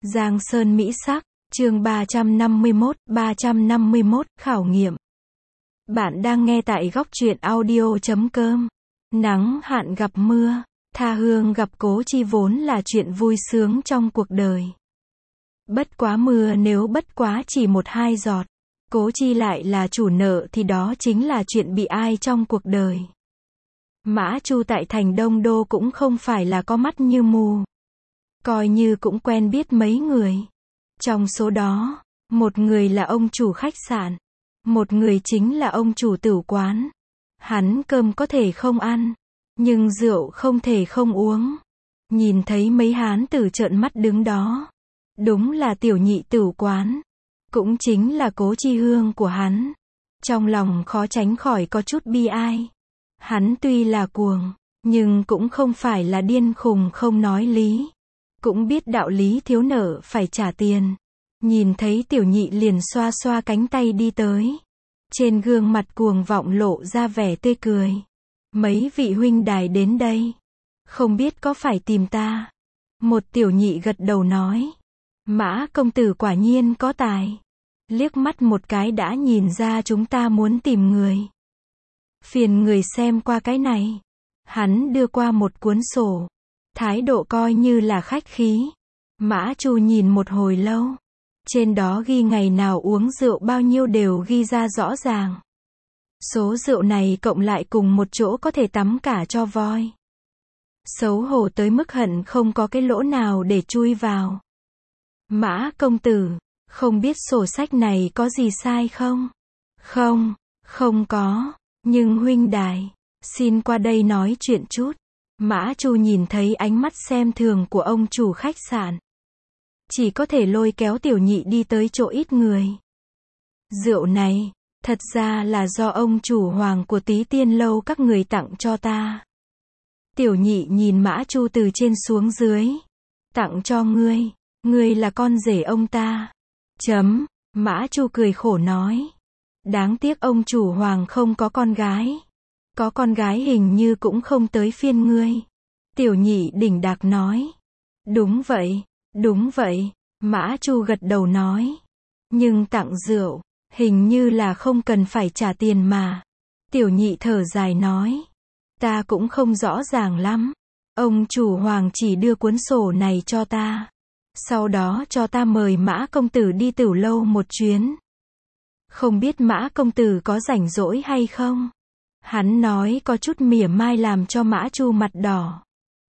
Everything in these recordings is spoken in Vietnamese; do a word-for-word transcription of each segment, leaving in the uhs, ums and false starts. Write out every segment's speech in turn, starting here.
Giang Sơn Mỹ Sắc, chương ba trăm năm mươi mốt, ba trăm năm mươi mốt, khảo nghiệm. Bạn đang nghe tại góc truyện audio chấm com. Nắng hạn gặp mưa, tha hương gặp cố chi vốn là chuyện vui sướng trong cuộc đời. Bất quá mưa nếu bất quá chỉ một hai giọt, cố chi lại là chủ nợ thì đó chính là chuyện bị ai trong cuộc đời. Mã Chu tại thành Đông Đô cũng không phải là có mắt như mù. Coi như cũng quen biết mấy người. Trong số đó, một người là ông chủ khách sạn, một người chính là ông chủ tửu quán. Hắn cơm có thể không ăn, nhưng rượu không thể không uống. Nhìn thấy mấy hán tử trợn mắt đứng đó. Đúng là tiểu nhị tửu quán. Cũng chính là Cố Chi Hương của hắn. Trong lòng khó tránh khỏi có chút bi ai. Hắn tuy là cuồng, nhưng cũng không phải là điên khùng không nói lý. Cũng biết đạo lý thiếu nợ phải trả tiền. Nhìn thấy tiểu nhị liền xoa xoa cánh tay đi tới. Trên gương mặt cuồng vọng lộ ra vẻ tươi cười. Mấy vị huynh đài đến đây. Không biết có phải tìm ta? Một tiểu nhị gật đầu nói. Mã công tử quả nhiên có tài. Liếc mắt một cái đã nhìn ra chúng ta muốn tìm người. Phiền người xem qua cái này. Hắn đưa qua một cuốn sổ. Thái độ coi như là khách khí. Mã Chu nhìn một hồi lâu. Trên đó ghi ngày nào uống rượu bao nhiêu đều ghi ra rõ ràng. Số rượu này cộng lại cùng một chỗ có thể tắm cả cho voi. Xấu hổ tới mức hận không có cái lỗ nào để chui vào. Mã công tử, không biết sổ sách này có gì sai không? Không, không có, nhưng huynh đài, xin qua đây nói chuyện chút. Mã Chu nhìn thấy ánh mắt xem thường của ông chủ khách sạn. Chỉ có thể lôi kéo tiểu nhị đi tới chỗ ít người. Rượu này, thật ra là do ông chủ hoàng của Tí Tiên Lâu các người tặng cho ta. Tiểu nhị nhìn Mã Chu từ trên xuống dưới. Tặng cho ngươi, ngươi là con rể ông ta. Chấm, Mã Chu cười khổ nói. Đáng tiếc ông chủ hoàng không có con gái. Có con gái hình như cũng không tới phiên ngươi. Tiểu nhị đỉnh đạc nói. Đúng vậy, đúng vậy, Mã Chu gật đầu nói. Nhưng tặng rượu, hình như là không cần phải trả tiền mà. Tiểu nhị thở dài nói. Ta cũng không rõ ràng lắm. Ông chủ hoàng chỉ đưa cuốn sổ này cho ta. Sau đó cho ta mời Mã công tử đi tửu lâu một chuyến. Không biết Mã công tử có rảnh rỗi hay không? Hắn nói có chút mỉa mai làm cho Mã Chu mặt đỏ.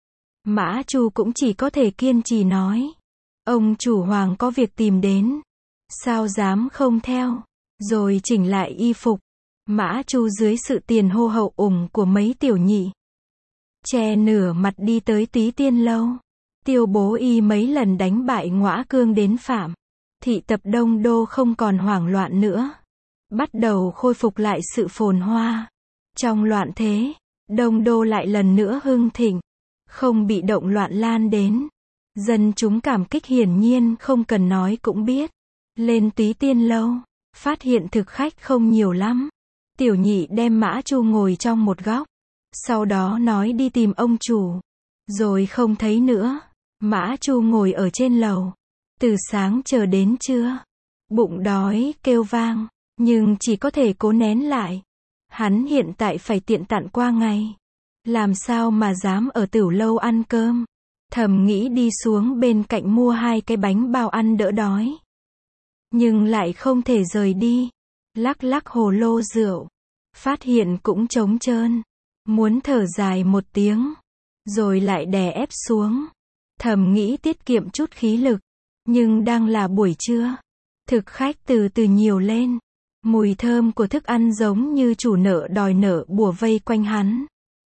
Mã Chu cũng chỉ có thể kiên trì nói. Ông chủ hoàng có việc tìm đến. Sao dám không theo. Rồi chỉnh lại y phục. Mã Chu dưới sự tiền hô hậu ủng của mấy tiểu nhị. Che nửa mặt đi tới Tí Tiên Lâu. Tiêu bố y mấy lần đánh bại Ngõa Cương đến Phạm. Thị tập Đông Đô không còn hoảng loạn nữa. Bắt đầu khôi phục lại sự phồn hoa. Trong loạn thế, Đông Đô lại lần nữa hưng thịnh. Không bị động loạn lan đến. Dân chúng cảm kích hiển nhiên không cần nói cũng biết. Lên Tí Tiên Lâu, phát hiện thực khách không nhiều lắm. Tiểu nhị đem Mã Chu ngồi trong một góc. Sau đó nói đi tìm ông chủ. Rồi không thấy nữa. Mã Chu ngồi ở trên lầu. Từ sáng chờ đến trưa. Bụng đói, kêu vang. Nhưng chỉ có thể cố nén lại. Hắn hiện tại phải tiện tặn qua ngày. Làm sao mà dám ở tửu lâu ăn cơm. Thầm nghĩ đi xuống bên cạnh mua hai cái bánh bao ăn đỡ đói. Nhưng lại không thể rời đi. Lắc lắc hồ lô rượu. Phát hiện cũng trống trơn. Muốn thở dài một tiếng. Rồi lại đè ép xuống. Thầm nghĩ tiết kiệm chút khí lực. Nhưng đang là buổi trưa. Thực khách từ từ nhiều lên. Mùi thơm của thức ăn giống như chủ nợ đòi nợ bùa vây quanh hắn.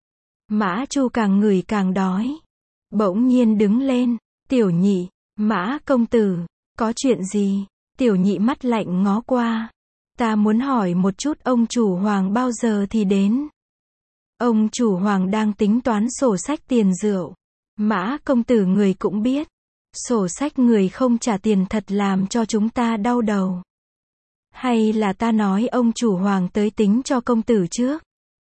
Mã Chu càng ngửi càng đói. Bỗng nhiên đứng lên. Tiểu nhị, Mã công tử, có chuyện gì? Tiểu nhị mắt lạnh ngó qua. Ta muốn hỏi một chút ông chủ hoàng bao giờ thì đến? Ông chủ hoàng đang tính toán sổ sách tiền rượu. Mã công tử người cũng biết. Sổ sách người không trả tiền thật làm cho chúng ta đau đầu. Hay là ta nói ông chủ hoàng tới tính cho công tử trước?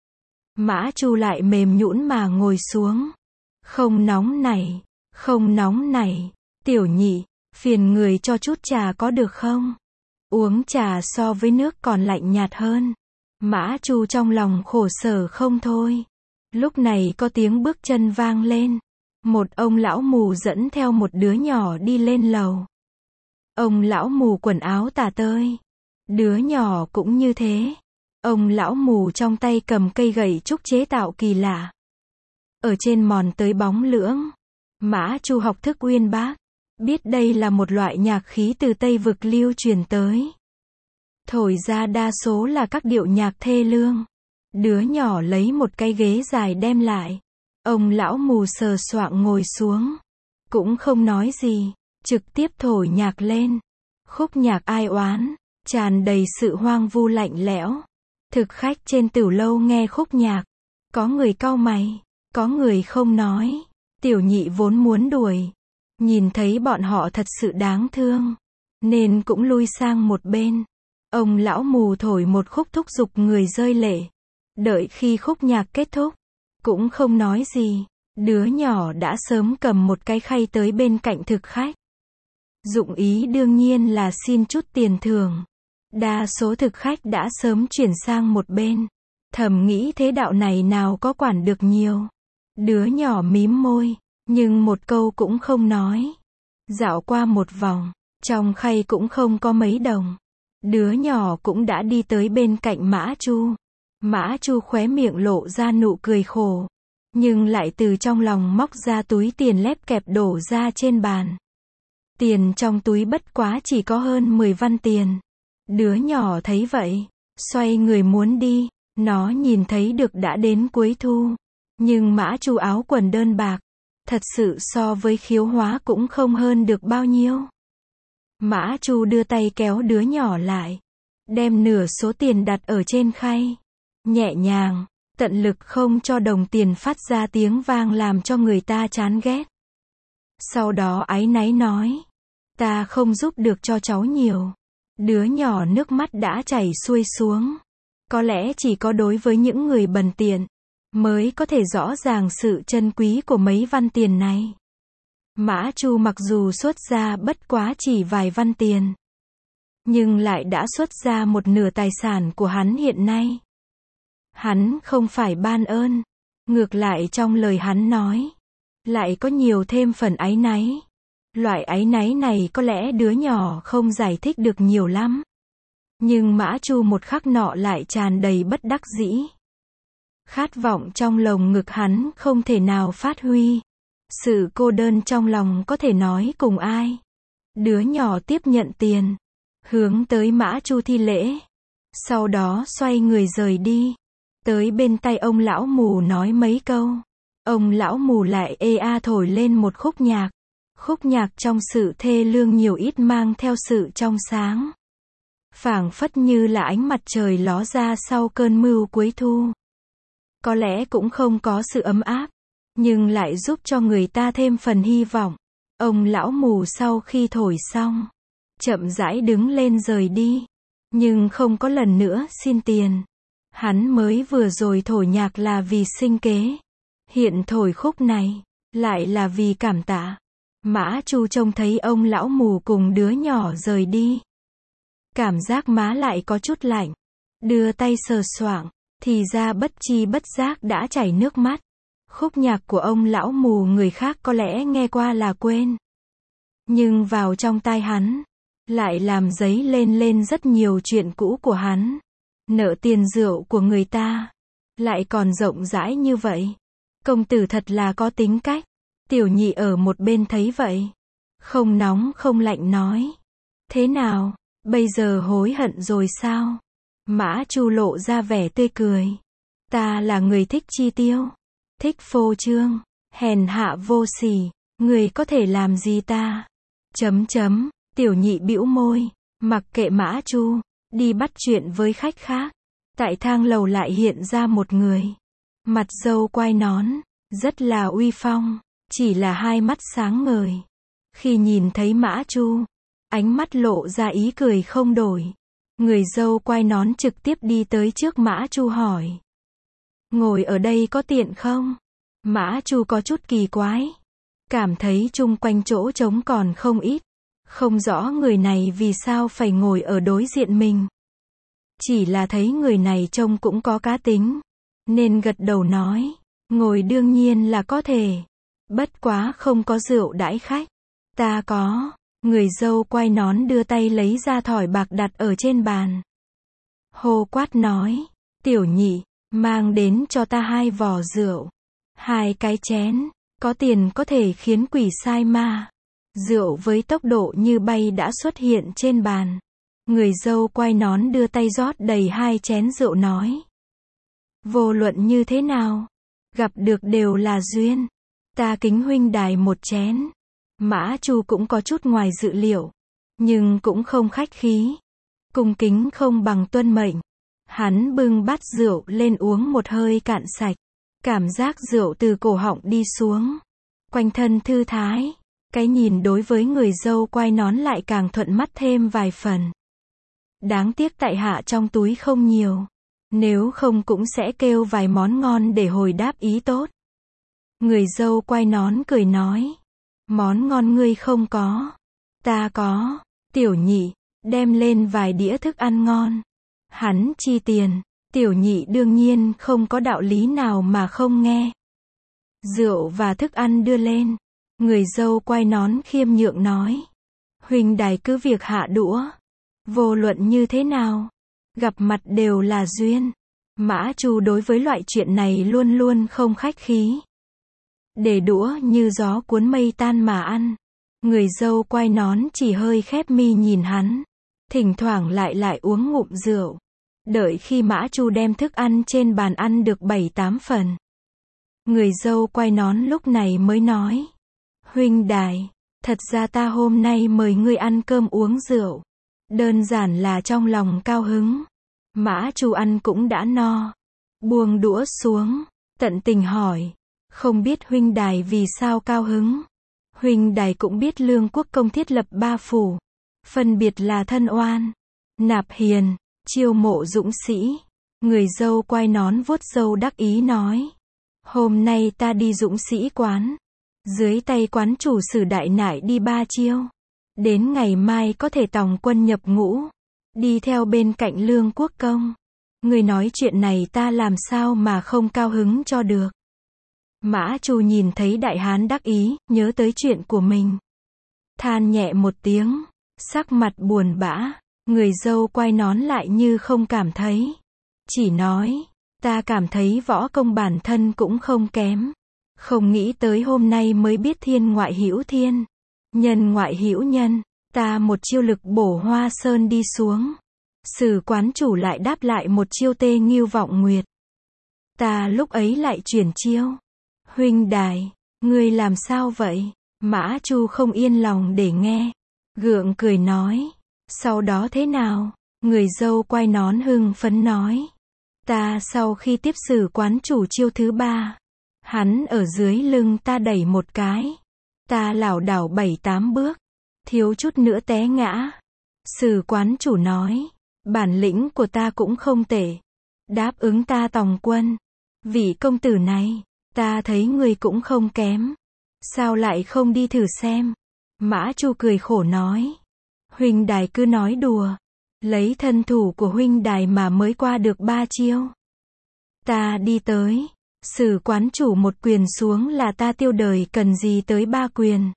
Mã Chu lại mềm nhũn mà ngồi xuống. Không nóng nảy, không nóng nảy. Tiểu nhị, Phiền người cho chút trà có được không? Uống trà so với nước còn lạnh nhạt hơn. Mã Chu trong lòng khổ sở không thôi. Lúc này có tiếng bước chân vang lên. Một ông lão mù dẫn theo một đứa nhỏ đi lên lầu. Ông lão mù quần áo tả tơi. Đứa nhỏ cũng như thế. Ông lão mù trong tay cầm cây gậy trúc chế tạo kỳ lạ. Ở trên mòn tới bóng lưỡng. Mã Chu học thức uyên bác. Biết đây là một loại nhạc khí từ Tây Vực lưu truyền tới. Thổi ra đa số là các điệu nhạc thê lương. Đứa nhỏ lấy một cái ghế dài đem lại. Ông lão mù sờ soạng ngồi xuống. Cũng không nói gì. Trực tiếp thổi nhạc lên. Khúc nhạc ai oán. Tràn đầy sự hoang vu lạnh lẽo. Thực khách trên tửu lâu nghe khúc nhạc. Có người cau mày. Có người không nói. Tiểu nhị vốn muốn đuổi. Nhìn thấy bọn họ thật sự đáng thương. Nên cũng lui sang một bên. Ông lão mù thổi một khúc thúc giục người rơi lệ. Đợi khi khúc nhạc kết thúc. Cũng không nói gì. Đứa nhỏ đã sớm cầm một cái khay tới bên cạnh thực khách. Dụng ý đương nhiên là xin chút tiền thưởng. Đa số thực khách đã sớm chuyển sang một bên. Thầm nghĩ thế đạo này nào có quản được nhiều. Đứa nhỏ mím môi. Nhưng một câu cũng không nói. Dạo qua một vòng. Trong khay cũng không có mấy đồng. Đứa nhỏ cũng đã đi tới bên cạnh Mã Chu. Mã Chu khóe miệng lộ ra nụ cười khổ. Nhưng lại từ trong lòng móc ra túi tiền lép kẹp đổ ra trên bàn. Tiền trong túi bất quá chỉ có hơn mười văn tiền. Đứa nhỏ thấy vậy. Xoay người muốn đi. Nó nhìn thấy được đã đến cuối thu. Nhưng Mã Chu áo quần đơn bạc. Thật sự so với Khiếu Hóa cũng không hơn được bao nhiêu. Mã Chu đưa tay kéo đứa nhỏ lại. Đem nửa số tiền đặt ở trên khay. Nhẹ nhàng, tận lực không cho đồng tiền phát ra tiếng vang làm cho người ta chán ghét. Sau đó áy náy nói. Ta không giúp được cho cháu nhiều. Đứa nhỏ nước mắt đã chảy xuôi xuống. Có lẽ chỉ có đối với những người bần tiện. Mới có thể rõ ràng sự chân quý của mấy văn tiền này. Mã Chu mặc dù xuất ra bất quá chỉ vài văn tiền. Nhưng lại đã xuất ra một nửa tài sản của hắn hiện nay. Hắn không phải ban ơn. Ngược lại trong lời hắn nói. Lại có nhiều thêm phần áy náy. Loại áy náy này có lẽ đứa nhỏ không giải thích được nhiều lắm. Nhưng Mã Chu một khắc nọ lại tràn đầy bất đắc dĩ. Khát vọng trong lồng ngực hắn không thể nào phát huy. Sự cô đơn trong lòng có thể nói cùng ai. Đứa nhỏ tiếp nhận tiền. Hướng tới Mã Chu thi lễ. Sau đó xoay người rời đi. Tới bên tay ông lão mù nói mấy câu. Ông lão mù lại ê a thổi lên một khúc nhạc. Khúc nhạc trong sự thê lương nhiều ít mang theo sự trong sáng. Phảng phất như là ánh mặt trời ló ra sau cơn mưa cuối thu. Có lẽ cũng không có sự ấm áp. Nhưng lại giúp cho người ta thêm phần hy vọng. Ông lão mù sau khi thổi xong. Chậm rãi đứng lên rời đi. Nhưng không có lần nữa xin tiền. Hắn mới vừa rồi thổi nhạc là vì sinh kế. Hiện thổi khúc này. Lại là vì cảm tạ. Mã Chu trông thấy ông lão mù cùng đứa nhỏ rời đi. Cảm giác má lại có chút lạnh. Đưa tay sờ soạng. Thì ra bất chi bất giác đã chảy nước mắt. Khúc nhạc của ông lão mù người khác có lẽ nghe qua là quên. Nhưng vào trong tai hắn. Lại làm dấy lên lên rất nhiều chuyện cũ của hắn. Nợ tiền rượu của người ta. Lại còn rộng rãi như vậy. Công tử thật là có tính cách. Tiểu nhị ở một bên thấy vậy. Không nóng không lạnh nói. Thế nào, bây giờ hối hận rồi sao? Mã Chu lộ ra vẻ tươi cười. Ta là người thích chi tiêu. Thích phô trương. Hèn hạ vô sỉ. Người có thể làm gì ta? Chấm chấm. Tiểu nhị bĩu môi. Mặc kệ Mã Chu. Đi bắt chuyện với khách khác. Tại thang lầu lại hiện ra một người. Mặt râu quai nón. Rất là uy phong. Chỉ là hai mắt sáng ngời. Khi nhìn thấy Mã Chu. Ánh mắt lộ ra ý cười không đổi. Người râu quai nón trực tiếp đi tới trước Mã Chu hỏi. Ngồi ở đây có tiện không? Mã Chu có chút kỳ quái. Cảm thấy chung quanh chỗ trống còn không ít. Không rõ người này vì sao phải ngồi ở đối diện mình. Chỉ là thấy người này trông cũng có cá tính, nên gật đầu nói, ngồi đương nhiên là có thể. Bất quá không có rượu đãi khách. Ta có. Người dâu quay nón đưa tay lấy ra thỏi bạc đặt ở trên bàn. Hô quát nói, tiểu nhị, mang đến cho ta hai vò rượu. Hai cái chén, có tiền có thể khiến quỷ sai ma. Rượu với tốc độ như bay đã xuất hiện trên bàn. Người dâu quay nón đưa tay rót đầy hai chén rượu nói. Vô luận như thế nào, gặp được đều là duyên. Ta kính huynh đài một chén. Mã Chu cũng có chút ngoài dự liệu, nhưng cũng không khách khí. Cung kính không bằng tuân mệnh. Hắn bưng bát rượu lên uống một hơi cạn sạch. Cảm giác rượu từ cổ họng đi xuống. Quanh thân thư thái. Cái nhìn đối với người dâu quay nón lại càng thuận mắt thêm vài phần. Đáng tiếc tại hạ trong túi không nhiều. Nếu không cũng sẽ kêu vài món ngon để hồi đáp ý tốt. Người dâu quay nón cười nói. Món ngon ngươi không có. Ta có. Tiểu nhị, đem lên vài đĩa thức ăn ngon. Hắn chi tiền. Tiểu nhị đương nhiên không có đạo lý nào mà không nghe. Rượu và thức ăn đưa lên. Người dâu quay nón khiêm nhượng nói. Huynh đài cứ việc hạ đũa. Vô luận như thế nào, gặp mặt đều là duyên. Mã Chu đối với loại chuyện này luôn luôn không khách khí. Để đũa như gió cuốn mây tan mà ăn. Người dâu quay nón chỉ hơi khép mi nhìn hắn. Thỉnh thoảng lại lại uống ngụm rượu. Đợi khi Mã Chu đem thức ăn trên bàn ăn được bảy tám phần. Người dâu quay nón lúc này mới nói. Huynh đài, thật ra ta hôm nay mời ngươi ăn cơm uống rượu. Đơn giản là trong lòng cao hứng. Mã Chu ăn cũng đã no. Buông đũa xuống, tận tình hỏi. Không biết huynh đài vì sao cao hứng. Huynh đài cũng biết Lương Quốc Công thiết lập ba phủ. Phân biệt là Thân Oan, Nạp Hiền, chiêu mộ dũng sĩ. Người dâu quay nón vuốt râu đắc ý nói. Hôm nay ta đi dũng sĩ quán. Dưới tay quán chủ Sử Đại Nại đi ba chiêu. Đến ngày mai có thể tòng quân nhập ngũ. Đi theo bên cạnh Lương Quốc Công. Người nói chuyện này ta làm sao mà không cao hứng cho được. Mã Chu nhìn thấy đại hán đắc ý, nhớ tới chuyện của mình. Than nhẹ một tiếng, sắc mặt buồn bã. Người dâu quay nón lại như không cảm thấy. Chỉ nói, ta cảm thấy võ công bản thân cũng không kém. Không nghĩ tới hôm nay mới biết thiên ngoại hữu thiên. Nhân ngoại hữu nhân, ta một chiêu lực bổ Hoa Sơn đi xuống. Sử quán chủ lại đáp lại một chiêu tê Ngưu Vọng Nguyệt. Ta lúc ấy lại chuyển chiêu. Huynh đài, ngươi làm sao vậy? Mã Chu không yên lòng để nghe. Gượng cười nói. Sau đó thế nào? Người dâu quay nón hưng phấn nói. Ta sau khi tiếp sử quán chủ chiêu thứ ba. Hắn ở dưới lưng ta đẩy một cái. Ta lảo đảo bảy tám bước. Thiếu chút nữa té ngã. Sử quán chủ nói. Bản lĩnh của ta cũng không tệ. Đáp ứng ta tòng quân. Vị công tử này, ta thấy người cũng không kém. Sao lại không đi thử xem? Mã Chu cười khổ nói. Huynh đài cứ nói đùa. Lấy thân thủ của huynh đài mà mới qua được ba chiêu. Ta đi tới. Sử quán chủ một quyền xuống là ta tiêu đời cần gì tới ba quyền.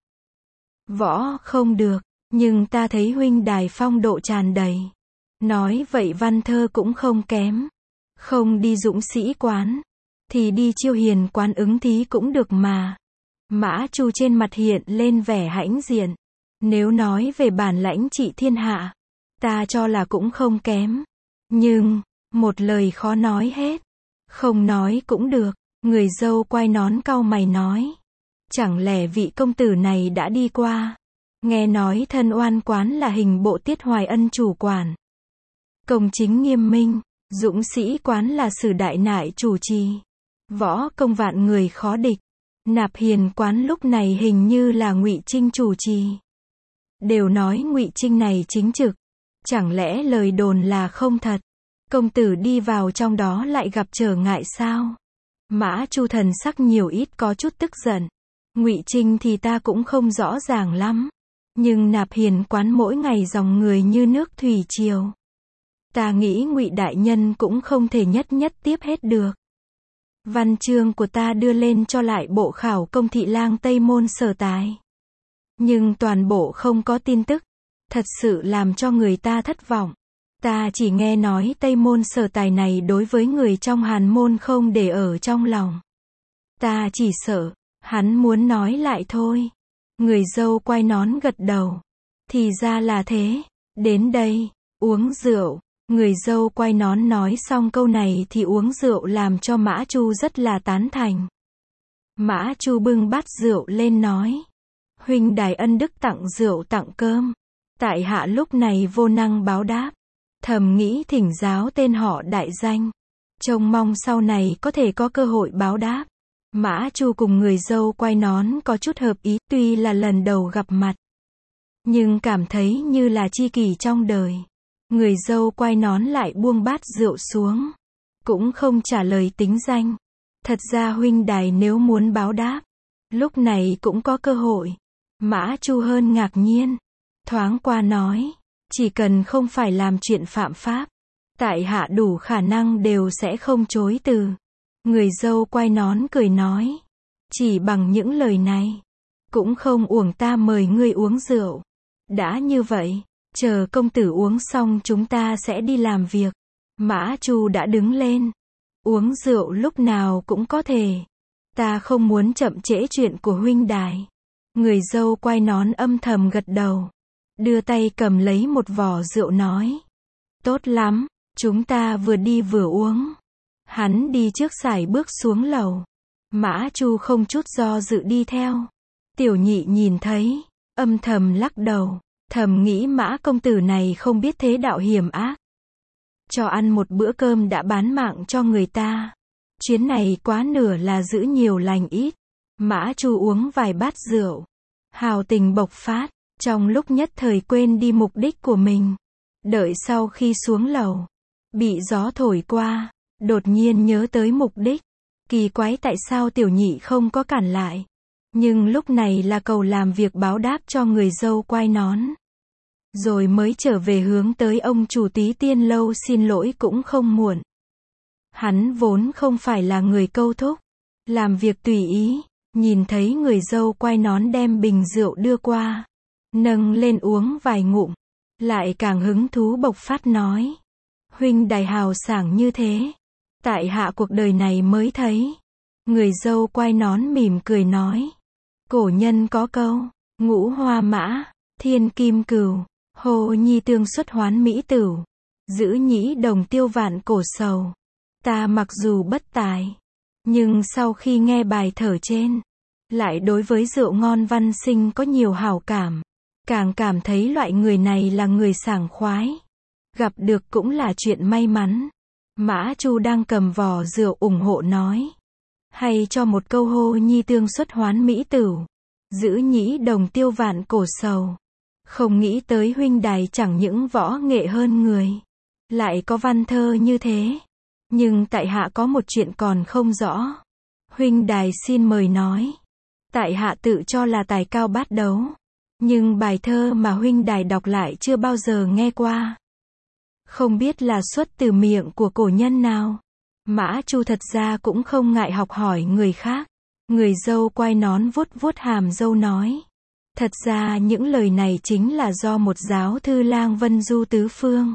Võ không được, nhưng ta thấy huynh đài phong độ tràn đầy. Nói vậy văn thơ cũng không kém. Không đi dũng sĩ quán, thì đi chiêu hiền quán ứng thí cũng được mà. Mã Chu trên mặt hiện lên vẻ hãnh diện. Nếu nói về bản lãnh trị thiên hạ, ta cho là cũng không kém. Nhưng, một lời khó nói hết. Không nói cũng được. Người dâu quay nón cau mày nói. Chẳng lẽ vị công tử này đã đi qua? Nghe nói Thân Oan quán là hình bộ Tiết Hoài Ân chủ quản. Công chính nghiêm minh. Dũng sĩ quán là Sử Đại Nại chủ trì. Võ công vạn người khó địch. Nạp Hiền quán lúc này hình như là Ngụy Trinh chủ trì. Đều nói Ngụy Trinh này chính trực. Chẳng lẽ lời đồn là không thật? Công tử đi vào trong đó lại gặp trở ngại sao? Mã Chu thần sắc nhiều ít có chút tức giận. Ngụy Trinh thì ta cũng không rõ ràng lắm. Nhưng Nạp Hiền quán mỗi ngày dòng người như nước thủy triều. Ta nghĩ Ngụy đại nhân cũng không thể nhất nhất tiếp hết được. Văn chương của ta đưa lên cho lại bộ khảo công thị lang Tây Môn Sở Tài. Nhưng toàn bộ không có tin tức. Thật sự làm cho người ta thất vọng. Ta chỉ nghe nói Tây Môn Sở Tài này đối với người trong Hàn môn không để ở trong lòng. Ta chỉ sợ, hắn muốn nói lại thôi. Người dâu quay nón gật đầu. Thì ra là thế. Đến đây, uống rượu. Người dâu quay nón nói xong câu này thì uống rượu làm cho Mã Chu rất là tán thành. Mã Chu bưng bát rượu lên nói. Huynh đài ân đức tặng rượu tặng cơm. Tại hạ lúc này vô năng báo đáp. Thầm nghĩ thỉnh giáo tên họ đại danh. Trông mong sau này có thể có cơ hội báo đáp. Mã Chu cùng người dâu quay nón có chút hợp ý, tuy là lần đầu gặp mặt. Nhưng cảm thấy như là tri kỷ trong đời. Người dâu quay nón lại buông bát rượu xuống. Cũng không trả lời tính danh. Thật ra huynh đài nếu muốn báo đáp. Lúc này cũng có cơ hội. Mã Chu hơn ngạc nhiên. Thoáng qua nói. Chỉ cần không phải làm chuyện phạm pháp. Tại hạ đủ khả năng đều sẽ không chối từ. Người dâu quay nón cười nói. Chỉ bằng những lời này. Cũng không uổng ta mời ngươi uống rượu. Đã như vậy. Chờ công tử uống xong chúng ta sẽ đi làm việc. Mã Chu đã đứng lên. Uống rượu lúc nào cũng có thể. Ta không muốn chậm trễ chuyện của huynh đài. Người dâu quay nón âm thầm gật đầu. Đưa tay cầm lấy một vò rượu nói. Tốt lắm, chúng ta vừa đi vừa uống. Hắn đi trước sải bước xuống lầu. Mã Chu không chút do dự đi theo. Tiểu nhị nhìn thấy, âm thầm lắc đầu. Thầm nghĩ Mã công tử này không biết thế đạo hiểm ác. Cho ăn một bữa cơm đã bán mạng cho người ta. Chuyến này quá nửa là giữ nhiều lành ít. Mã Chu uống vài bát rượu. Hào tình bộc phát. Trong lúc nhất thời quên đi mục đích của mình. Đợi sau khi xuống lầu. Bị gió thổi qua. Đột nhiên nhớ tới mục đích. Kỳ quái tại sao tiểu nhị không có cản lại. Nhưng lúc này là cầu làm việc báo đáp cho người dâu quai nón. Rồi mới trở về hướng tới ông chủ Túy Tiên Lâu xin lỗi cũng không muộn. Hắn vốn không phải là người câu thúc. Làm việc tùy ý. Nhìn thấy người dâu quai nón đem bình rượu đưa qua. Nâng lên uống vài ngụm. Lại càng hứng thú bộc phát nói. Huynh đài hào sảng như thế. Tại hạ cuộc đời này mới thấy. Người dâu quai nón mỉm cười nói. Cổ nhân có câu. Ngũ hoa mã. Thiên kim cửu. Hồ nhi tương xuất hoán mỹ tửu. Giữ nhĩ đồng tiêu vạn cổ sầu. Ta mặc dù bất tài. Nhưng sau khi nghe bài thở trên. Lại đối với rượu ngon văn sinh có nhiều hảo cảm. Càng cảm thấy loại người này là người sảng khoái. Gặp được cũng là chuyện may mắn. Mã Chu đang cầm vò rượu ủng hộ nói. Hay cho một câu hô nhi tương xuất hoán mỹ tửu. Giữ nhĩ đồng tiêu vạn cổ sầu. Không nghĩ tới huynh đài chẳng những võ nghệ hơn người. Lại có văn thơ như thế. Nhưng tại hạ có một chuyện còn không rõ. Huynh đài xin mời nói. Tại hạ tự cho là tài cao bát đấu. Nhưng bài thơ mà huynh đài đọc lại chưa bao giờ nghe qua. Không biết là xuất từ miệng của cổ nhân nào. Mã Chu thật ra cũng không ngại học hỏi người khác. Người dâu quai nón vuốt vuốt hàm dâu nói. Thật ra những lời này chính là do một giáo thư lang Vân Du tứ phương.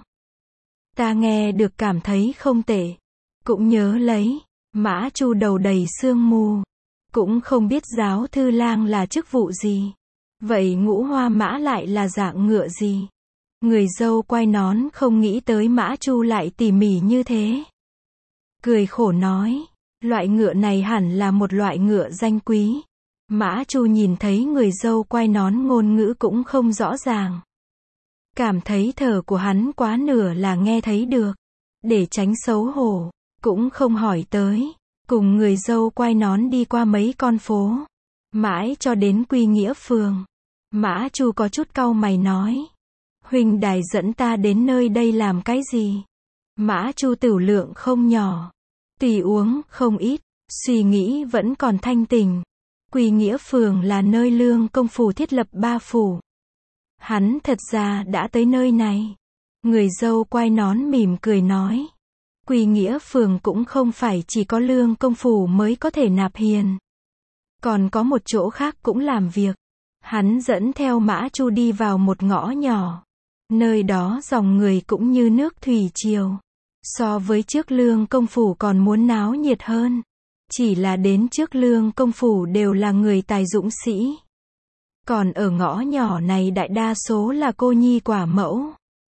Ta nghe được cảm thấy không tệ. Cũng nhớ lấy. Mã Chu đầu đầy sương mù. Cũng không biết giáo thư lang là chức vụ gì. Vậy ngũ hoa mã lại là dạng ngựa gì? Người dâu quai nón không nghĩ tới Mã Chu lại tỉ mỉ như thế. Cười khổ nói. Loại ngựa này hẳn là một loại ngựa danh quý. Mã Chu nhìn thấy người dâu quai nón ngôn ngữ cũng không rõ ràng. Cảm thấy thở của hắn quá nửa là nghe thấy được. Để tránh xấu hổ. Cũng không hỏi tới. Cùng người dâu quai nón đi qua mấy con phố. Mãi cho đến Quy Nghĩa Phường. Mã Chu có chút cau mày nói. Huynh đài dẫn ta đến nơi đây làm cái gì? Mã Chu tửu lượng không nhỏ. Tùy uống không ít. Suy nghĩ vẫn còn thanh tỉnh. Quy Nghĩa Phường là nơi Lương Công Phủ thiết lập ba phủ. Hắn thật ra đã tới nơi này. Người dâu quai nón mỉm cười nói. Quỳ Nghĩa Phường cũng không phải chỉ có Lương Công Phủ mới có thể nạp hiền. Còn có một chỗ khác cũng làm việc. Hắn dẫn theo Mã Chu đi vào một ngõ nhỏ. Nơi đó dòng người cũng như nước thủy triều. So với trước Lương Công Phủ còn muốn náo nhiệt hơn. Chỉ là đến trước Lương Công Phủ đều là người tài dũng sĩ. Còn ở ngõ nhỏ này đại đa số là cô nhi quả mẫu.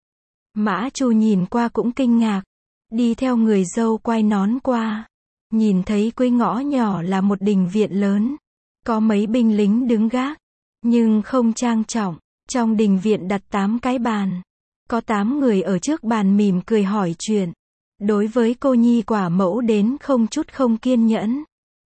Mã Chu nhìn qua cũng kinh ngạc. Đi theo người dâu quai nón qua. Nhìn thấy cuối ngõ nhỏ là một đình viện lớn. Có mấy binh lính đứng gác. Nhưng không trang trọng. Trong đình viện đặt tám cái bàn. Có tám người ở trước bàn mỉm cười hỏi chuyện. Đối với cô nhi quả mẫu đến không chút không kiên nhẫn.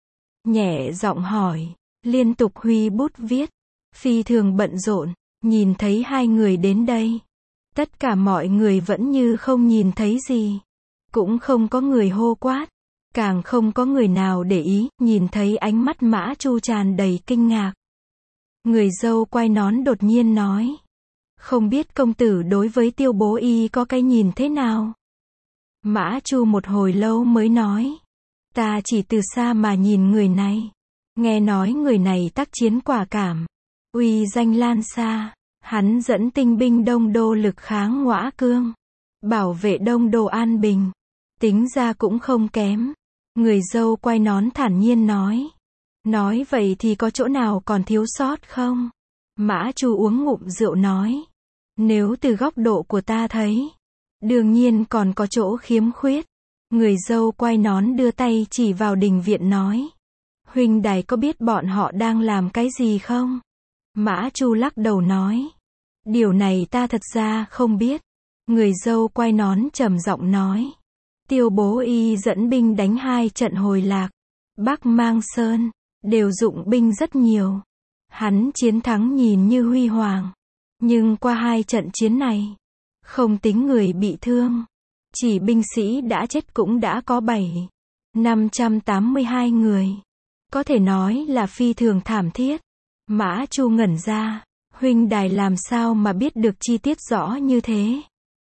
Nhẹ giọng hỏi. Liên tục huy bút viết. Phi thường bận rộn. Nhìn thấy hai người đến đây. Tất cả mọi người vẫn như không nhìn thấy gì. Cũng không có người hô quát. Càng không có người nào để ý. Nhìn thấy ánh mắt Mã Chu tràn đầy kinh ngạc. Người dâu quai nón đột nhiên nói. Không biết công tử đối với Tiêu Bố Y có cái nhìn thế nào? Mã Chu một hồi lâu mới nói. Ta chỉ từ xa mà nhìn người này. Nghe nói người này tác chiến quả cảm. Uy danh lan xa. Hắn dẫn tinh binh Đông Đô lực kháng Ngõa Cương. Bảo vệ Đông Đô an bình. Tính ra cũng không kém. Người dâu quai nón thản nhiên nói. Nói vậy thì có chỗ nào còn thiếu sót không? Mã Chu uống ngụm rượu nói. Nếu từ góc độ của ta thấy. Đương nhiên còn có chỗ khiếm khuyết. Người dâu quai nón đưa tay chỉ vào đình viện nói. Huynh đài có biết bọn họ đang làm cái gì không? Mã Chu lắc đầu nói. Điều này ta thật ra không biết. Người dâu quai nón trầm giọng nói. Tiêu Bố Y dẫn binh đánh hai trận hồi lạc. Bắc Mang Sơn. Đều dụng binh rất nhiều. Hắn chiến thắng nhìn như huy hoàng. Nhưng qua hai trận chiến này. Không tính người bị thương. Chỉ binh sĩ đã chết cũng đã có bảy. năm trăm tám mươi hai người. Có thể nói là phi thường thảm thiết. Mã Chu ngẩn ra. Huynh đài làm sao mà biết được chi tiết rõ như thế?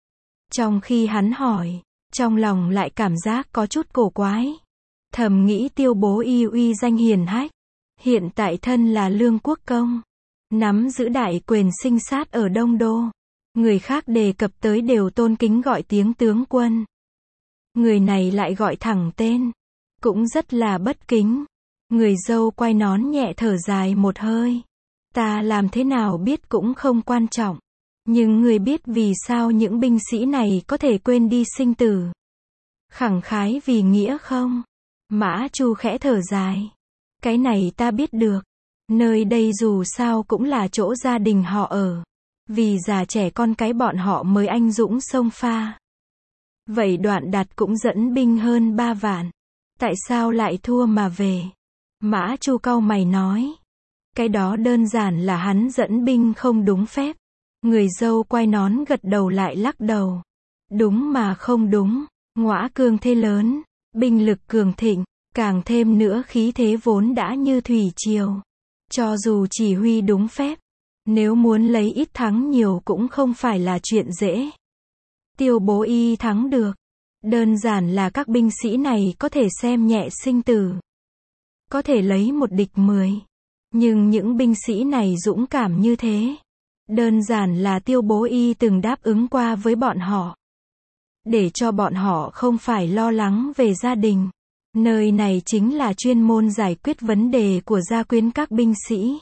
Trong khi hắn hỏi. Trong lòng lại cảm giác có chút cổ quái. Thầm nghĩ Tiêu Bố Y uy danh hiền hách. Hiện tại thân là Lương Quốc Công. Nắm giữ đại quyền sinh sát ở Đông Đô. Người khác đề cập tới đều tôn kính gọi tiếng tướng quân. Người này lại gọi thẳng tên. Cũng rất là bất kính. Người dâu quai nón nhẹ thở dài một hơi. Ta làm thế nào biết cũng không quan trọng. Nhưng người biết vì sao những binh sĩ này có thể quên đi sinh tử. Khẳng khái vì nghĩa không? Mã Chu khẽ thở dài. Cái này ta biết được. Nơi đây dù sao cũng là chỗ gia đình họ ở. Vì già trẻ con cái bọn họ mới anh dũng xông pha. Vậy Đoạn Đạt cũng dẫn binh hơn ba vạn. Tại sao lại thua mà về? Mã Chu cau mày nói. Cái đó đơn giản là hắn dẫn binh không đúng phép. Người dâu quai nón gật đầu lại lắc đầu. Đúng mà không đúng. Ngõa Cương thế lớn. Binh lực cường thịnh. Càng thêm nữa khí thế vốn đã như thủy triều. Cho dù chỉ huy đúng phép. Nếu muốn lấy ít thắng nhiều cũng không phải là chuyện dễ. Tiêu Bố Y thắng được. Đơn giản là các binh sĩ này có thể xem nhẹ sinh tử. Có thể lấy một địch mười. Nhưng những binh sĩ này dũng cảm như thế. Đơn giản là Tiêu Bố Y từng đáp ứng qua với bọn họ. Để cho bọn họ không phải lo lắng về gia đình. Nơi này chính là chuyên môn giải quyết vấn đề của gia quyến các binh sĩ.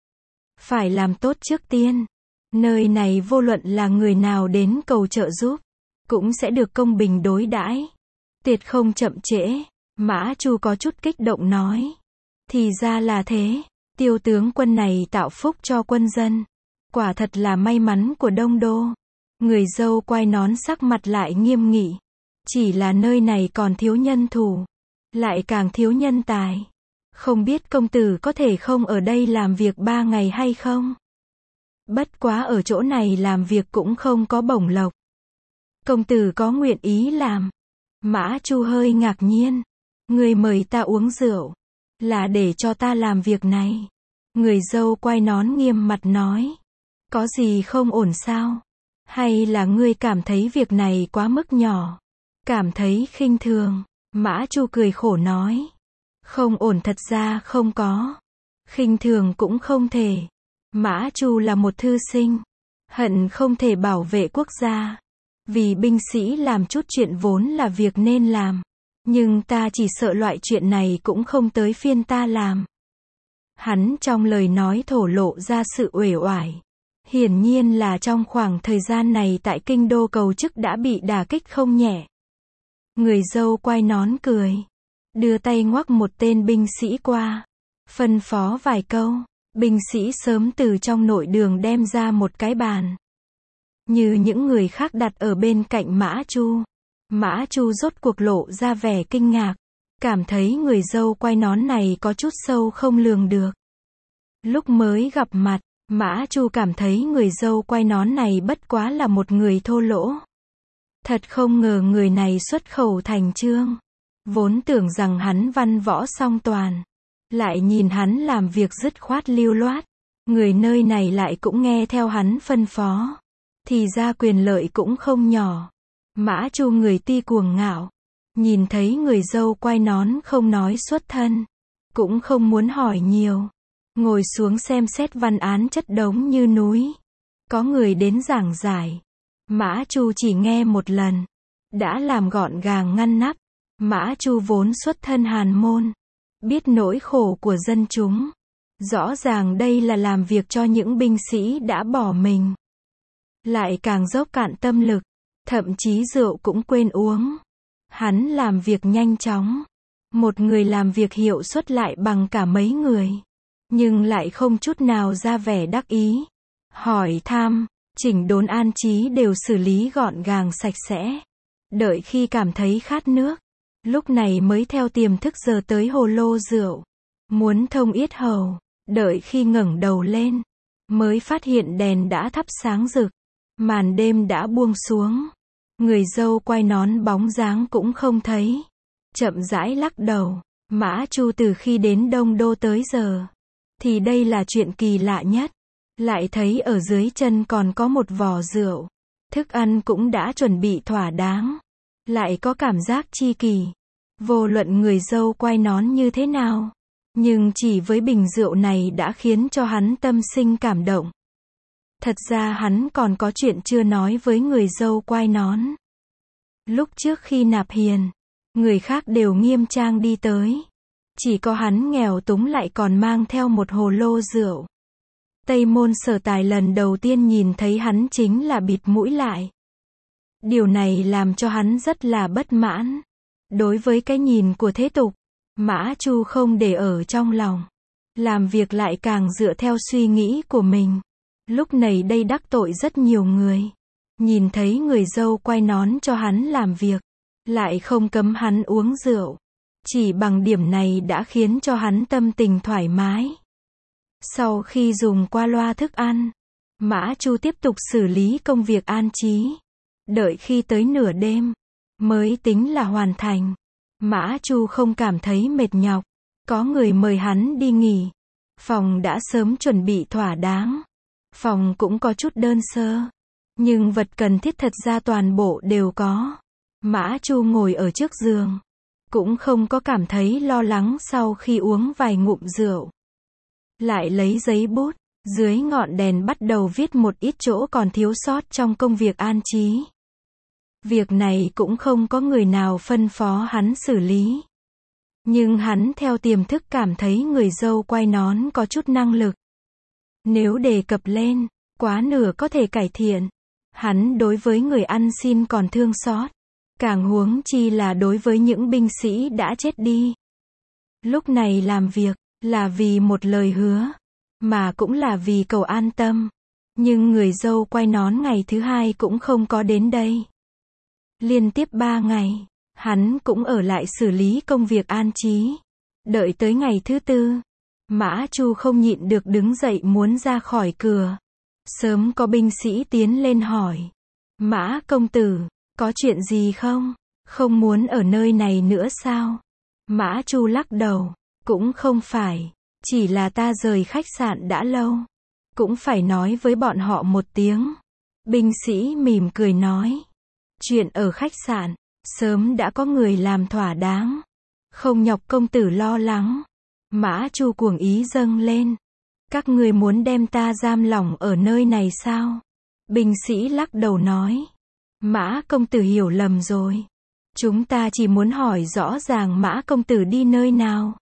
Phải làm tốt trước tiên. Nơi này vô luận là người nào đến cầu trợ giúp. Cũng sẽ được công bình đối đãi. Tuyệt không chậm trễ. Mã Chu có chút kích động nói. Thì ra là thế. Tiêu tướng quân này tạo phúc cho quân dân. Quả thật là may mắn của Đông Đô. Người dâu quai nón sắc mặt lại nghiêm nghị. Chỉ là nơi này còn thiếu nhân thủ. Lại càng thiếu nhân tài. Không biết công tử có thể không ở đây làm việc ba ngày hay không? Bất quá ở chỗ này làm việc cũng không có bổng lộc. Công tử có nguyện ý làm? Mã Chu hơi ngạc nhiên. Người mời ta uống rượu. Là để cho ta làm việc này. Người dâu quai nón nghiêm mặt nói. Có gì không ổn sao? Hay là ngươi cảm thấy việc này quá mức nhỏ? Cảm thấy khinh thường? Mã Chu cười khổ nói. Không ổn, thật ra không có. Khinh thường cũng không thể. Mã Chu là một thư sinh. Hận không thể bảo vệ quốc gia. Vì binh sĩ làm chút chuyện vốn là việc nên làm. Nhưng ta chỉ sợ loại chuyện này cũng không tới phiên ta làm. Hắn trong lời nói thổ lộ ra sự uể oải. Hiển nhiên là trong khoảng thời gian này tại kinh đô cầu chức đã bị đả kích không nhẹ. Người dâu quay nón cười. Đưa tay ngoắc một tên binh sĩ qua. Phân phó vài câu. Binh sĩ sớm từ trong nội đường đem ra một cái bàn. Như những người khác đặt ở bên cạnh Mã Chu. Mã Chu rốt cuộc lộ ra vẻ kinh ngạc. Cảm thấy người dâu quay nón này có chút sâu không lường được. Lúc mới gặp mặt, Mã Chu cảm thấy người dâu quay nón này bất quá là một người thô lỗ. Thật không ngờ người này xuất khẩu thành chương. Vốn tưởng rằng hắn văn võ song toàn. Lại nhìn hắn làm việc dứt khoát lưu loát. Người nơi này lại cũng nghe theo hắn phân phó. Thì ra quyền lợi cũng không nhỏ. Mã Chu người ti cuồng ngạo. Nhìn thấy người dâu quay nón không nói xuất thân. Cũng không muốn hỏi nhiều. Ngồi xuống xem xét văn án chất đống như núi. Có người đến giảng giải. Mã Chu chỉ nghe một lần. Đã làm gọn gàng ngăn nắp. Mã Chu vốn xuất thân hàn môn. Biết nỗi khổ của dân chúng. Rõ ràng đây là làm việc cho những binh sĩ đã bỏ mình. Lại càng dốc cạn tâm lực. Thậm chí rượu cũng quên uống. Hắn làm việc nhanh chóng. Một người làm việc hiệu suất lại bằng cả mấy người. Nhưng lại không chút nào ra vẻ đắc ý. Hỏi thăm, chỉnh đốn an trí đều xử lý gọn gàng sạch sẽ. Đợi khi cảm thấy khát nước. Lúc này mới theo tiềm thức giờ tới hồ lô rượu. Muốn thông yết hầu. Đợi khi ngẩng đầu lên. Mới phát hiện đèn đã thắp sáng rực. Màn đêm đã buông xuống. Người dâu quay nón bóng dáng cũng không thấy. Chậm rãi lắc đầu. Mã Chu từ khi đến Đông Đô tới giờ. Thì đây là chuyện kỳ lạ nhất. Lại thấy ở dưới chân còn có một vò rượu. Thức ăn cũng đã chuẩn bị thỏa đáng. Lại có cảm giác chi kỳ. Vô luận người dâu quay nón như thế nào. Nhưng chỉ với bình rượu này đã khiến cho hắn tâm sinh cảm động. Thật ra hắn còn có chuyện chưa nói với người dâu quay nón. Lúc trước khi nạp hiền, người khác đều nghiêm trang đi tới. Chỉ có hắn nghèo túng lại còn mang theo một hồ lô rượu. Tây Môn Sở Tài lần đầu tiên nhìn thấy hắn chính là bịt mũi lại. Điều này làm cho hắn rất là bất mãn. Đối với cái nhìn của thế tục, Mã Chu không để ở trong lòng. Làm việc lại càng dựa theo suy nghĩ của mình. Lúc này đây đắc tội rất nhiều người. Nhìn thấy người dâu quay nón cho hắn làm việc. Lại không cấm hắn uống rượu. Chỉ bằng điểm này đã khiến cho hắn tâm tình thoải mái. Sau khi dùng qua loa thức ăn, Mã Chu tiếp tục xử lý công việc an trí. Đợi khi tới nửa đêm, mới tính là hoàn thành. Mã Chu không cảm thấy mệt nhọc. Có người mời hắn đi nghỉ. Phòng đã sớm chuẩn bị thỏa đáng. Phòng cũng có chút đơn sơ. Nhưng vật cần thiết thật ra toàn bộ đều có. Mã Chu ngồi ở trước giường. Cũng không có cảm thấy lo lắng sau khi uống vài ngụm rượu. Lại lấy giấy bút, dưới ngọn đèn bắt đầu viết một ít chỗ còn thiếu sót trong công việc an trí. Việc này cũng không có người nào phân phó hắn xử lý. Nhưng hắn theo tiềm thức cảm thấy người dâu quay nón có chút năng lực. Nếu đề cập lên, quá nửa có thể cải thiện. Hắn đối với người ăn xin còn thương xót. Càng huống chi là đối với những binh sĩ đã chết đi. Lúc này làm việc, là vì một lời hứa. Mà cũng là vì cầu an tâm. Nhưng người dâu quay nón ngày thứ hai cũng không có đến đây. Liên tiếp ba ngày, hắn cũng ở lại xử lý công việc an trí. Đợi tới ngày thứ tư, Mã Chu không nhịn được đứng dậy muốn ra khỏi cửa. Sớm có binh sĩ tiến lên hỏi. Mã công tử, có chuyện gì không? Không muốn ở nơi này nữa sao? Mã Chu lắc đầu. Cũng không phải. Chỉ là ta rời khách sạn đã lâu. cũng phải nói với bọn họ một tiếng. Binh sĩ mỉm cười nói. Chuyện ở khách sạn, sớm đã có người làm thỏa đáng. Không nhọc công tử lo lắng. Mã Chu cuồng ý dâng lên. Các người muốn đem ta giam lỏng ở nơi này sao? Binh sĩ lắc đầu nói. Mã công tử hiểu lầm rồi. Chúng ta chỉ muốn hỏi rõ ràng Mã công tử đi nơi nào.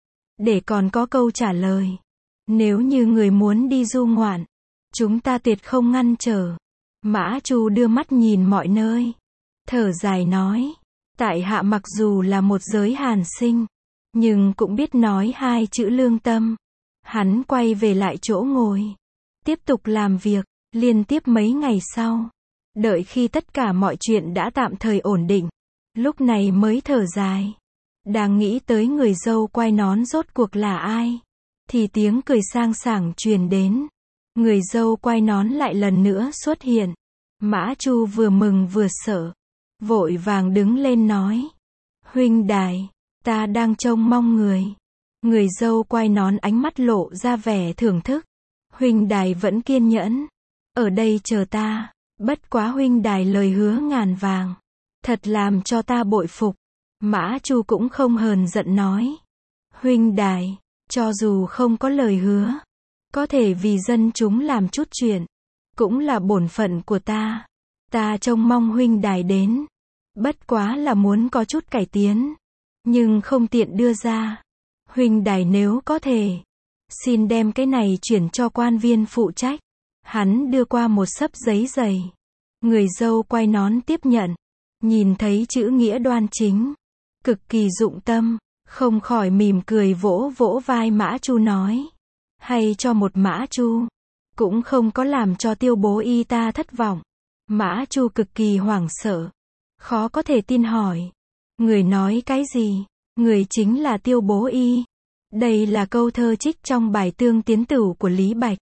Để còn có câu trả lời. Nếu như người muốn đi du ngoạn, chúng ta tuyệt không ngăn trở. Mã Chu đưa mắt nhìn mọi nơi. Thở dài nói. Tại hạ mặc dù là một giới hàn sinh, nhưng cũng biết nói hai chữ lương tâm. Hắn quay về lại chỗ ngồi. Tiếp tục làm việc, liên tiếp mấy ngày sau. Đợi khi tất cả mọi chuyện đã tạm thời ổn định. Lúc này mới thở dài. Đang nghĩ tới người dâu quai nón rốt cuộc là ai. Thì tiếng cười sang sảng truyền đến. Người dâu quai nón lại lần nữa xuất hiện. Mã Chu vừa mừng vừa sợ. Vội vàng đứng lên nói. Huynh đài, ta đang trông mong người. Người dâu quai nón ánh mắt lộ ra vẻ thưởng thức. Huynh đài vẫn kiên nhẫn. Ở đây chờ ta. Bất quá huynh đài lời hứa ngàn vàng. Thật làm cho ta bội phục. Mã Chu cũng không hờn giận nói. Huynh đài, cho dù không có lời hứa, có thể vì dân chúng làm chút chuyện, cũng là bổn phận của ta. Ta trông mong huynh đài đến. Bất quá là muốn có chút cải tiến, nhưng không tiện đưa ra. Huynh đài nếu có thể, xin đem cái này chuyển cho quan viên phụ trách. Hắn đưa qua một xấp giấy dày. Người dâu quai nón tiếp nhận. Nhìn thấy chữ nghĩa đoan chính, cực kỳ dụng tâm, không khỏi mỉm cười vỗ vỗ vai Mã Chu nói. Hay cho một Mã Chu, cũng không có làm cho Tiêu bố y ta thất vọng. Mã Chu cực kỳ hoảng sợ, khó có thể tin hỏi. Người nói cái gì? Người chính là Tiêu bố y. Đây là câu thơ trích trong bài Tương Tiến Tửu của Lý Bạch.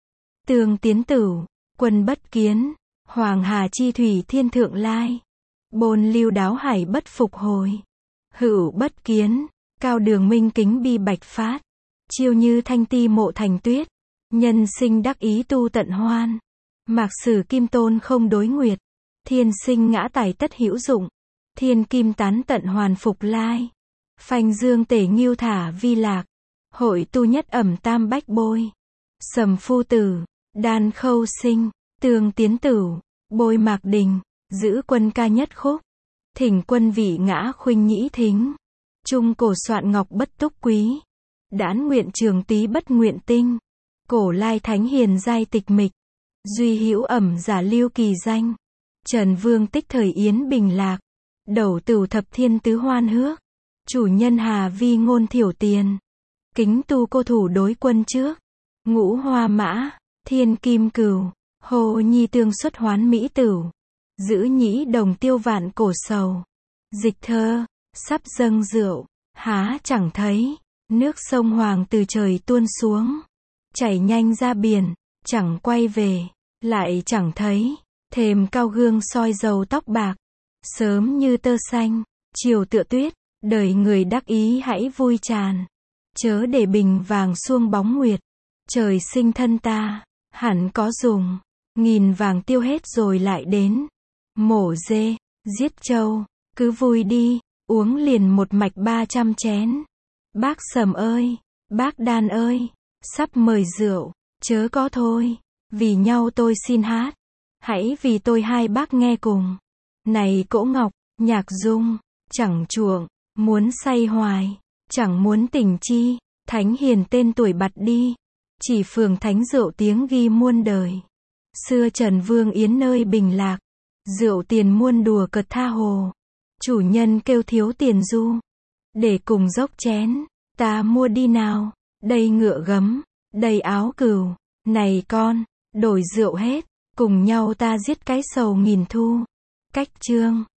Tương Tiến Tửu, quân bất kiến, Hoàng Hà chi thủy thiên thượng lai. Bồn lưu đáo hải bất phục hồi. Hữu bất kiến, cao đường minh kính bi bạch phát. Chiêu như thanh ti mộ thành tuyết. Nhân sinh đắc ý tu tận hoan. Mạc sử kim tôn không đối nguyệt. Thiên sinh ngã tài tất hữu dụng. Thiên kim tán tận hoàn phục lai. Phanh dương tể nghiêu thả vi lạc. Hội tu nhất ẩm tam bách bôi. Sầm phu tử, đan khâu sinh, Tương Tiến Tửu, bôi mạc đình. Giữ quân ca nhất khúc. Thỉnh quân vị ngã khuynh nhĩ thính. Trung cổ soạn ngọc bất túc quý. Đãn nguyện trường túy bất nguyện tinh. Cổ lai thánh hiền giai tịch mịch. Duy hữu ẩm giả lưu kỳ danh. Trần vương tích thời yến bình lạc. Đầu tửu thập thiên tứ hoan hước. Chủ nhân hà vi ngôn thiểu tiền. Kính tu cô thủ đối quân trước. Ngũ hoa mã, thiên kim cửu. Hồ nhi tương xuất hoán mỹ tửu. Giữ nhĩ đồng tiêu vạn cổ sầu. Dịch thơ, sắp dâng rượu, há chẳng thấy. Nước sông Hoàng từ trời tuôn xuống. Chảy nhanh ra biển, chẳng quay về. Lại chẳng thấy. Thềm cao gương soi dầu tóc bạc. Sớm như tơ xanh, chiều tựa tuyết. Đời người đắc ý hãy vui tràn. Chớ để bình vàng xuông bóng nguyệt. Trời sinh thân ta, hẳn có dùng. Nghìn vàng tiêu hết rồi lại đến. Mổ dê, giết trâu, cứ vui đi, uống liền một mạch ba trăm chén. Bác Sầm ơi, bác Đan ơi, sắp mời rượu, chớ có thôi, vì nhau tôi xin hát. Hãy vì tôi hai bác nghe cùng. Này Cỗ Ngọc, Nhạc Dung, chẳng chuộng, muốn say hoài, chẳng muốn tình chi, thánh hiền tên tuổi bặt đi. Chỉ phường thánh rượu tiếng ghi muôn đời. Xưa Trần Vương Yến nơi bình lạc. Rượu tiền muôn đùa cợt tha hồ. Chủ nhân kêu thiếu tiền du. Để cùng dốc chén. Ta mua đi nào. Đây ngựa gấm. Đây áo cừu. Này con. Đổi rượu hết. Cùng nhau ta giết cái sầu nghìn thu. Cách chương.